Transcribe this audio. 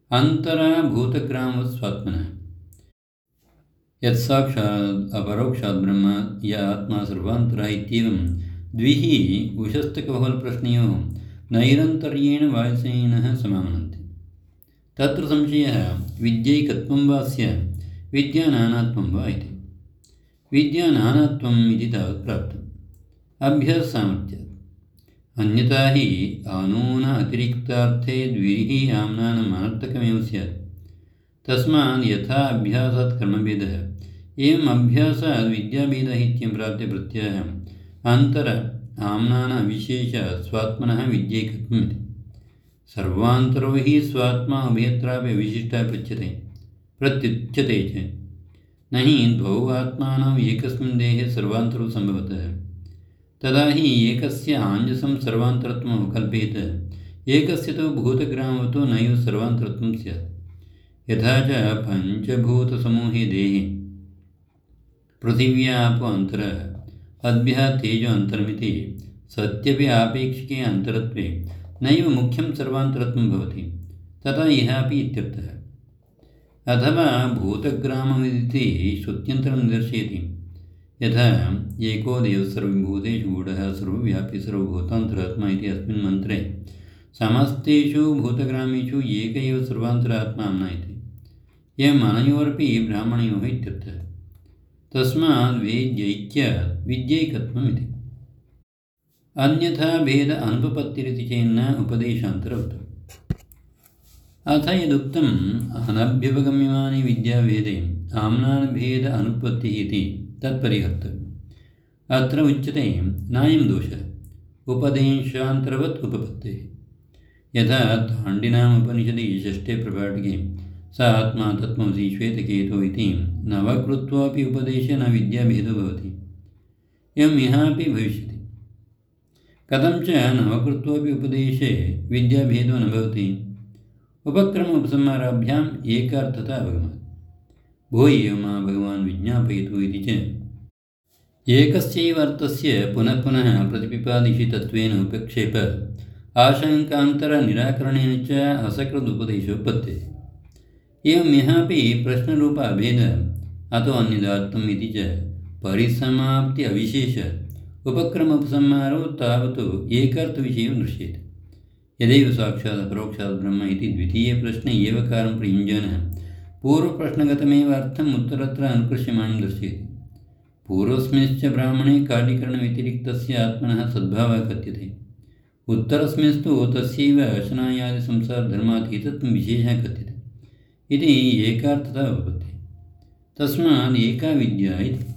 अन्तरभूतग्रामवत् स्वात्मनः यत्साक्षात् अपरोक्षात् ब्रह्म य आत्मा सर्वान्तरः इत्येवं द्विः उशस्तकबहुलप्रश्नयोः नैरन्तर्येण वायुसेनः समामनन्ति। तत्र संशयः विद्यैकत्वं वा अस्य विद्यानानात्वं वा इति। विद्यानानात्वम् इति तावत् प्राप्तम् अभ्याससामर्थ्यात्। अन्यथा हि अनून अतिरिक्तार्थे द्विः आम्नानम् अनर्थकमेव स्यात्। तस्मात् यथा अभ्यासात् कर्मभेदः एवम् अभ्यासात् विद्याभेदः इत्यं प्राप्ते प्रत्ययः अन्तर आम्नान अविशेषात् स्वात्मनः विद्यैकत्वम् इति। सर्वान्तरो हि स्वात्मा उभयत्रापि विशिष्टः प्रत्युच्यते च। न हि द्वौ आत्मानौ एकस्मिन् देहे सर्वान्तरो सम्भवतः। तदा हि एकस्य आञ्जसं सर्वान्तरत्वम् उपकल्पेत, एकस्य तु भूतग्रामवतो नैव सर्वान्तरत्वं स्यात्। यथा च पञ्चभूतसमूहे देहे पृथिव्या आपो अन्तरः अद्भ्यः तेजो अन्तरमिति सत्यपि आपेक्षिके अन्तरत्वे नैव मुख्यं सर्वान्तरत्वं भवति, तथा इहापि इत्यर्थः। अथवा भूतग्राममिति श्रुत्यन्तरं निदर्शयति। यथा एको देवः सर्वभूतेषु गूढः सर्वव्यापी सर्वभूतान्तरात्मा इति अस्मिन् मन्त्रे समस्तेषु भूतग्रामेषु एक एव सर्वान्तरात्मा आम्ना इति। एवम् अनयोरपि ब्राह्मणयोः इत्यर्थः। तस्मात् वेद्यैक्यात् विद्यैकत्वम् इति। अन्यथा भेद अनुपपत्तिरिति चेन्न उपदेशान्तरवत्। अथ यदुक्तम् अनभ्युपगम्यमाने विद्याभेदे आम्नानभेद अनुपत्तिः इति तत्परिहर्तव्यम्। अत्र उच्यते नायं दोषः उपदेशान्तरवत् उपपत्तेः। यथा दाण्डिनाम् उपनिषदि षष्ठे प्रपाठके स आत्मा तत्त्वमसि श्वेतकेतो इति नवकृत्वापि उपदेशे न विद्याभेदो भवति, एवम् इहापि भविष्यति। कथं च नवकृत्वापि उपदेशे विद्याभेदो न भवति? उपक्रम उपसंहाराभ्याम् एकार्थता अवगमात्। भो एव मा भगवान् विज्ञापयतु इति च एकस्यैव अर्थस्य पुनः पुनः प्रतिपिपादिषि तत्त्वेन उपक्षेप आशङ्कान्तरनिराकरणेन च असकृदुपदेशोपत्तेः। एवम् इहापि प्रश्नरूप अभेद अतो अन्यदार्थम् इति च परिसमाप्ति अविशेष उपक्रम उपसंहारो तावत् एकार्थविषयो दृश्यते। यदैव साक्षात् अपरोक्षात् ब्रह्म इति द्वितीये प्रश्ने एवकारं प्रयुञ्जन पूर्वप्रश्नगतमेव अर्थम् उत्तरत्र अनुकृष्यमाणं दर्शयति। पूर्वस्मिंश्च ब्राह्मणे कार्यकरणव्यतिरिक्तस्य आत्मनः सद्भावः कथ्यते, उत्तरस्मिंस्तु तस्यैव अशनायादिसंसारधर्मातीतत्वं विशेषः कथ्यते इति एकार्थता उपपत्तिः। तस्मात् एका विद्या इति।